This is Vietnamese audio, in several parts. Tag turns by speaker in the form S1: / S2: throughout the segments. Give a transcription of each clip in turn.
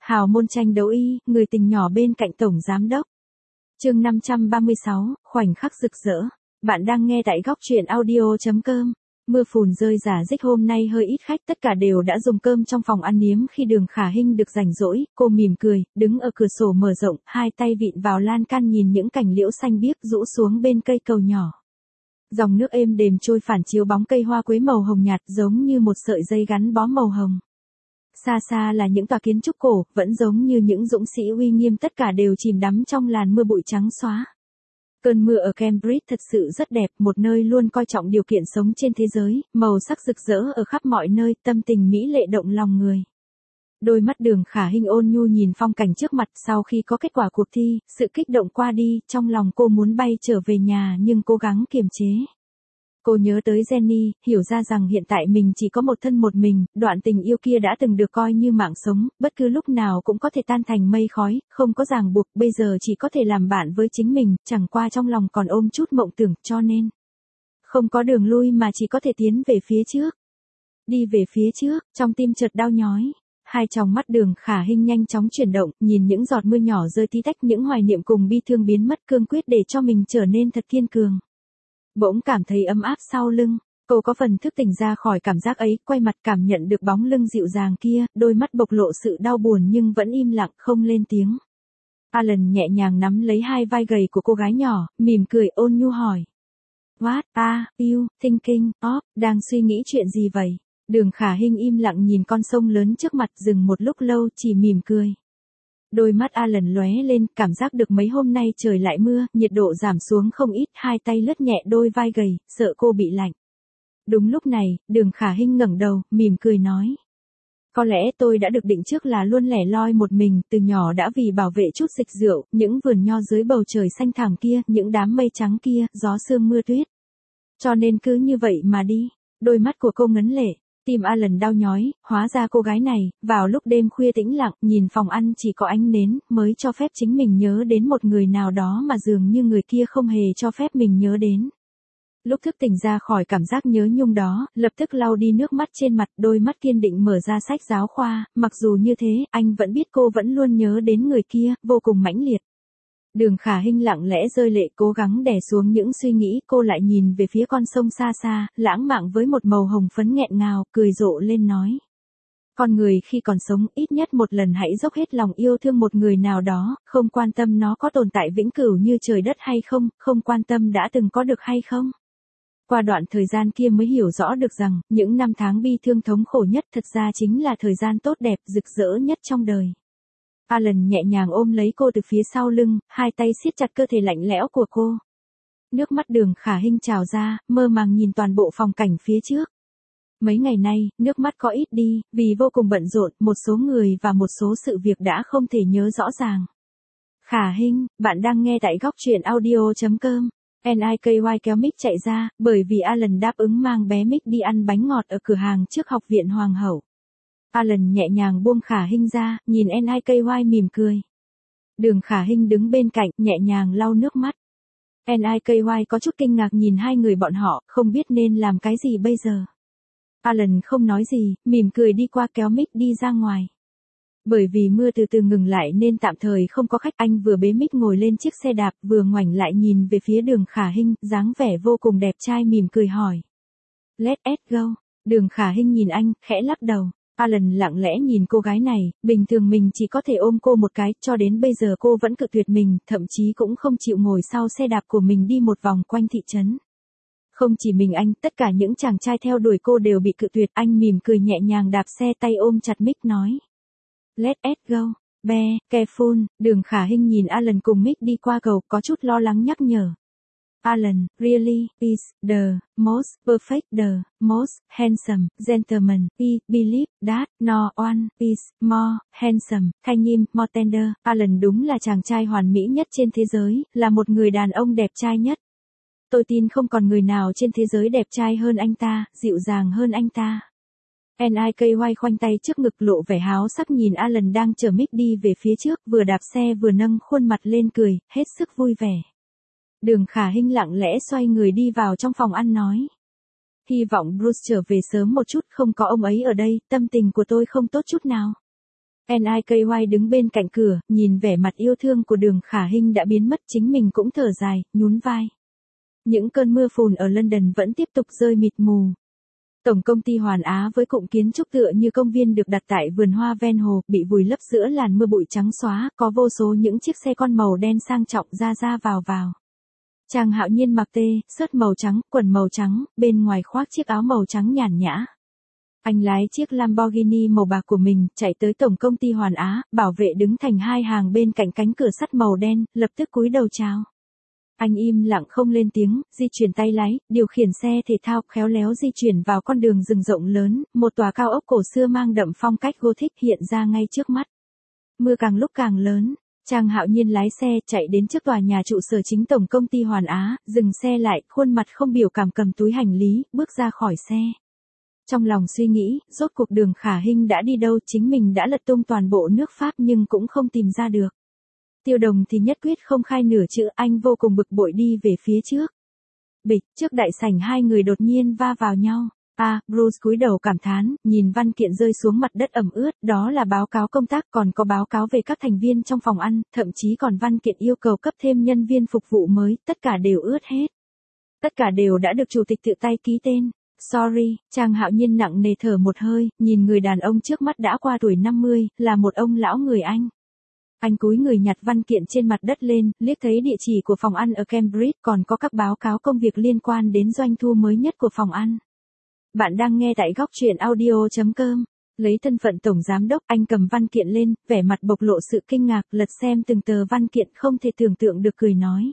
S1: Hào môn tranh đấu y, người tình nhỏ bên cạnh tổng giám đốc. Chương 536, khoảnh khắc rực rỡ. Bạn đang nghe tại góc truyện audio.com. Mưa phùn rơi rả rích, hôm nay hơi ít khách, tất cả đều đã dùng cơm trong phòng ăn yếm. Khi Đường Khả Hinh được rảnh rỗi, cô mỉm cười, đứng ở cửa sổ mở rộng, hai tay vịn vào lan can nhìn những cành liễu xanh biếc rũ xuống bên cây cầu nhỏ. Dòng nước êm đềm trôi phản chiếu bóng cây hoa quế màu hồng nhạt, giống như một sợi dây gắn bó màu hồng. Xa xa là những tòa kiến trúc cổ, vẫn giống như những dũng sĩ uy nghiêm, tất cả đều chìm đắm trong làn mưa bụi trắng xóa. Cơn mưa ở Cambridge thật sự rất đẹp, một nơi luôn coi trọng điều kiện sống trên thế giới, màu sắc rực rỡ ở khắp mọi nơi, tâm tình mỹ lệ động lòng người. Đôi mắt Đường Khả Hinh ôn nhu nhìn phong cảnh trước mặt. Sau khi có kết quả cuộc thi, sự kích động qua đi, trong lòng cô muốn bay trở về nhà nhưng cố gắng kiềm chế. Cô nhớ tới Jenny, hiểu ra rằng hiện tại mình chỉ có một thân một mình, đoạn tình yêu kia đã từng được coi như mạng sống, bất cứ lúc nào cũng có thể tan thành mây khói, không có ràng buộc, bây giờ chỉ có thể làm bạn với chính mình, chẳng qua trong lòng còn ôm chút mộng tưởng, cho nên không có đường lui mà chỉ có thể tiến về phía trước. Đi về phía trước, trong tim chợt đau nhói. Hai tròng mắt Đường Khả Hinh nhanh chóng chuyển động, nhìn những giọt mưa nhỏ rơi tí tách, những hoài niệm cùng bi thương biến mất, cương quyết để cho mình trở nên thật kiên cường. Bỗng cảm thấy ấm áp sau lưng, cô có phần thức tỉnh ra khỏi cảm giác ấy, quay mặt cảm nhận được bóng lưng dịu dàng kia, đôi mắt bộc lộ sự đau buồn nhưng vẫn im lặng không lên tiếng. Alan nhẹ nhàng nắm lấy hai vai gầy của cô gái nhỏ, mỉm cười ôn nhu hỏi. What are you thinking of? Đang suy nghĩ chuyện gì vậy? Đường Khả Hinh im lặng nhìn con sông lớn trước mặt, dừng một lúc lâu chỉ mỉm cười. Đôi mắt Alan lóe lên, cảm giác được mấy hôm nay trời lại mưa, nhiệt độ giảm xuống không ít, hai tay lướt nhẹ đôi vai gầy, sợ cô bị lạnh. Đúng lúc này, Đường Khả Hinh ngẩng đầu, mỉm cười nói. Có lẽ tôi đã được định trước là luôn lẻ loi một mình, từ nhỏ đã vì bảo vệ chút dịch rượu, những vườn nho dưới bầu trời xanh thẳm kia, những đám mây trắng kia, gió sương mưa tuyết. Cho nên cứ như vậy mà đi. Đôi mắt của cô ngấn lệ. Tim Alan đau nhói, hóa ra cô gái này, vào lúc đêm khuya tĩnh lặng, nhìn phòng ăn chỉ có ánh nến, mới cho phép chính mình nhớ đến một người nào đó mà dường như người kia không hề cho phép mình nhớ đến. Lúc thức tỉnh ra khỏi cảm giác nhớ nhung đó, lập tức lau đi nước mắt trên mặt, đôi mắt kiên định mở ra sách giáo khoa, mặc dù như thế, anh vẫn biết cô vẫn luôn nhớ đến người kia, vô cùng mãnh liệt. Đường Khả Hinh lặng lẽ rơi lệ, cố gắng đè xuống những suy nghĩ, cô lại nhìn về phía con sông xa xa, lãng mạn với một màu hồng phấn nghẹn ngào, cười rộ lên nói. Con người khi còn sống, ít nhất một lần hãy dốc hết lòng yêu thương một người nào đó, không quan tâm nó có tồn tại vĩnh cửu như trời đất hay không, không quan tâm đã từng có được hay không. Qua đoạn thời gian kia mới hiểu rõ được rằng, những năm tháng bi thương thống khổ nhất thật ra chính là thời gian tốt đẹp, rực rỡ nhất trong đời. Alan nhẹ nhàng ôm lấy cô từ phía sau lưng, hai tay siết chặt cơ thể lạnh lẽo của cô. Nước mắt Đường Khả Hinh trào ra, mơ màng nhìn toàn bộ phong cảnh phía trước. Mấy ngày nay, nước mắt có ít đi, vì vô cùng bận rộn, một số người và một số sự việc đã không thể nhớ rõ ràng. Khả Hinh, bạn đang nghe tại góc truyện audio.com. NIKY kéo Mick chạy ra, bởi vì Alan đáp ứng mang bé Mick đi ăn bánh ngọt ở cửa hàng trước học viện Hoàng hậu. Alan nhẹ nhàng buông Khả Hinh ra, nhìn NIKY mỉm cười. Đường Khả Hinh đứng bên cạnh, nhẹ nhàng lau nước mắt. NIKY có chút kinh ngạc nhìn hai người bọn họ, không biết nên làm cái gì bây giờ. Alan không nói gì, mỉm cười đi qua kéo Mick đi ra ngoài. Bởi vì mưa từ từ ngừng lại nên tạm thời không có khách, anh vừa bế Mick ngồi lên chiếc xe đạp, vừa ngoảnh lại nhìn về phía Đường Khả Hinh, dáng vẻ vô cùng đẹp trai mỉm cười hỏi. Let's go. Đường Khả Hinh nhìn anh, khẽ lắc đầu. Alan lặng lẽ nhìn cô gái này, bình thường mình chỉ có thể ôm cô một cái, cho đến bây giờ cô vẫn cự tuyệt mình, thậm chí cũng không chịu ngồi sau xe đạp của mình đi một vòng quanh thị trấn. Không chỉ mình anh, tất cả những chàng trai theo đuổi cô đều bị cự tuyệt, anh mỉm cười nhẹ nhàng đạp xe tay ôm chặt Mick nói. Let's go, be careful. Đường Khả Hinh nhìn Alan cùng Mick đi qua cầu, có chút lo lắng nhắc nhở. Alan, really, is the most perfect, the most handsome gentleman. I believe that no one is more handsome, thanh im, more tender. Alan đúng là chàng trai hoàn mỹ nhất trên thế giới, là một người đàn ông đẹp trai nhất. Tôi tin không còn người nào trên thế giới đẹp trai hơn anh ta, dịu dàng hơn anh ta. NIKY khoanh tay trước ngực lộ vẻ háo sắc nhìn Alan đang chở Mick đi về phía trước, vừa đạp xe vừa nâng khuôn mặt lên cười, hết sức vui vẻ. Đường Khả Hinh lặng lẽ xoay người đi vào trong phòng ăn nói. Hy vọng Bruce trở về sớm một chút, không có ông ấy ở đây, tâm tình của tôi không tốt chút nào. NIKY đứng bên cạnh cửa, nhìn vẻ mặt yêu thương của Đường Khả Hinh đã biến mất, chính mình cũng thở dài, nhún vai. Những cơn mưa phùn ở London vẫn tiếp tục rơi mịt mù. Tổng công ty Hoàn Á với cụm kiến trúc tựa như công viên được đặt tại vườn hoa ven hồ, bị vùi lấp giữa làn mưa bụi trắng xóa, có vô số những chiếc xe con màu đen sang trọng ra ra vào. Trang Hạo Nhiên mặc sớt màu trắng, quần màu trắng, bên ngoài khoác chiếc áo màu trắng nhàn nhã. Anh lái chiếc Lamborghini màu bạc của mình, chạy tới tổng công ty Hoàn Á, bảo vệ đứng thành hai hàng bên cạnh cánh cửa sắt màu đen, lập tức cúi đầu chào. Anh im lặng không lên tiếng, di chuyển tay lái, điều khiển xe thể thao, khéo léo di chuyển vào con đường rừng rộng lớn, một tòa cao ốc cổ xưa mang đậm phong cách Gothic hiện ra ngay trước mắt. Mưa càng lúc càng lớn, Trang Hạo Nhiên lái xe chạy đến trước tòa nhà trụ sở chính tổng công ty Hoàn Á, dừng xe lại, khuôn mặt không biểu cảm cầm túi hành lý, bước ra khỏi xe. Trong lòng suy nghĩ, rốt cuộc Đường Khả Hinh đã đi đâu, chính mình đã lật tung toàn bộ nước Pháp nhưng cũng không tìm ra được. Tiêu Đồng thì nhất quyết không khai nửa chữ, anh vô cùng bực bội đi về phía trước. Bịch, trước đại sảnh hai người đột nhiên va vào nhau. Bruce cúi đầu cảm thán, nhìn văn kiện rơi xuống mặt đất ẩm ướt, đó là báo cáo công tác, còn có báo cáo về các thành viên trong phòng ăn, thậm chí còn văn kiện yêu cầu cấp thêm nhân viên phục vụ mới, tất cả đều ướt hết. Tất cả đều đã được chủ tịch tự tay ký tên. Sorry, Trang Hạo Nhiên nặng nề thở một hơi, nhìn người đàn ông trước mắt đã qua tuổi 50, là một ông lão người Anh. Anh cúi người nhặt văn kiện trên mặt đất lên, liếc thấy địa chỉ của phòng ăn ở Cambridge, còn có các báo cáo công việc liên quan đến doanh thu mới nhất của phòng ăn. Bạn đang nghe tại góc truyện audio.com. Lấy thân phận tổng giám đốc, anh cầm văn kiện lên, vẻ mặt bộc lộ sự kinh ngạc, lật xem từng tờ văn kiện không thể tưởng tượng được, cười nói.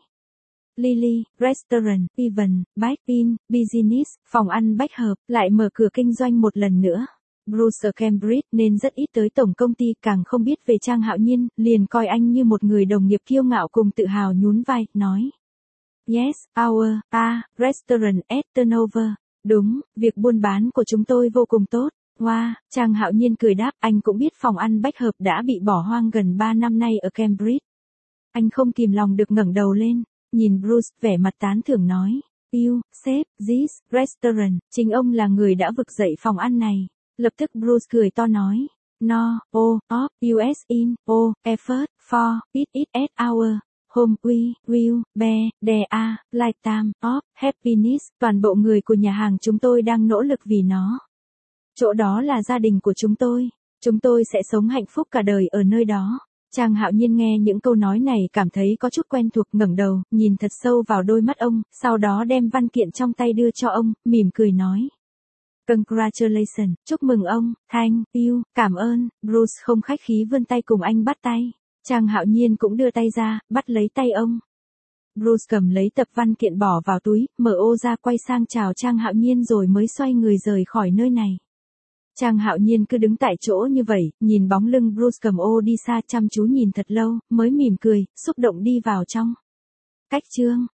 S1: Lily, Restaurant, Even, Bike In, Business, phòng ăn Bách Hợp, lại mở cửa kinh doanh một lần nữa. Bruce ở Cambridge nên rất ít tới tổng công ty, càng không biết về Trang Hạo Nhiên, liền coi anh như một người đồng nghiệp kiêu ngạo cùng tự hào, nhún vai, nói. Yes, our, restaurant at turnover. Đúng, việc buôn bán của chúng tôi vô cùng tốt. Wow, Trang Hạo Nhiên cười đáp, anh cũng biết phòng ăn Bách Hợp đã bị bỏ hoang gần 3 năm nay ở Cambridge. Anh không kìm lòng được ngẩng đầu lên, nhìn Bruce, vẻ mặt tán thưởng nói. You, sếp, this, restaurant, chính ông là người đã vực dậy phòng ăn này. Lập tức Bruce cười to nói. No, of, US in, effort, for, it at our, home we, will, be, there, lifetime, of, happiness, toàn bộ người của nhà hàng chúng tôi đang nỗ lực vì nó. Chỗ đó là gia đình của chúng tôi sẽ sống hạnh phúc cả đời ở nơi đó. Trang Hạo Nhiên nghe những câu nói này cảm thấy có chút quen thuộc, ngẩng đầu, nhìn thật sâu vào đôi mắt ông, sau đó đem văn kiện trong tay đưa cho ông, mỉm cười nói. Congratulations, chúc mừng ông, thank you, cảm ơn. Bruce không khách khí vươn tay cùng anh bắt tay. Trang Hạo Nhiên cũng đưa tay ra, bắt lấy tay ông. Bruce cầm lấy tập văn kiện bỏ vào túi, mở ô ra, quay sang chào Trang Hạo Nhiên rồi mới xoay người rời khỏi nơi này. Trang Hạo Nhiên cứ đứng tại chỗ như vậy, nhìn bóng lưng Bruce cầm ô đi xa, chăm chú nhìn thật lâu, mới mỉm cười, xúc động đi vào trong. Cách chương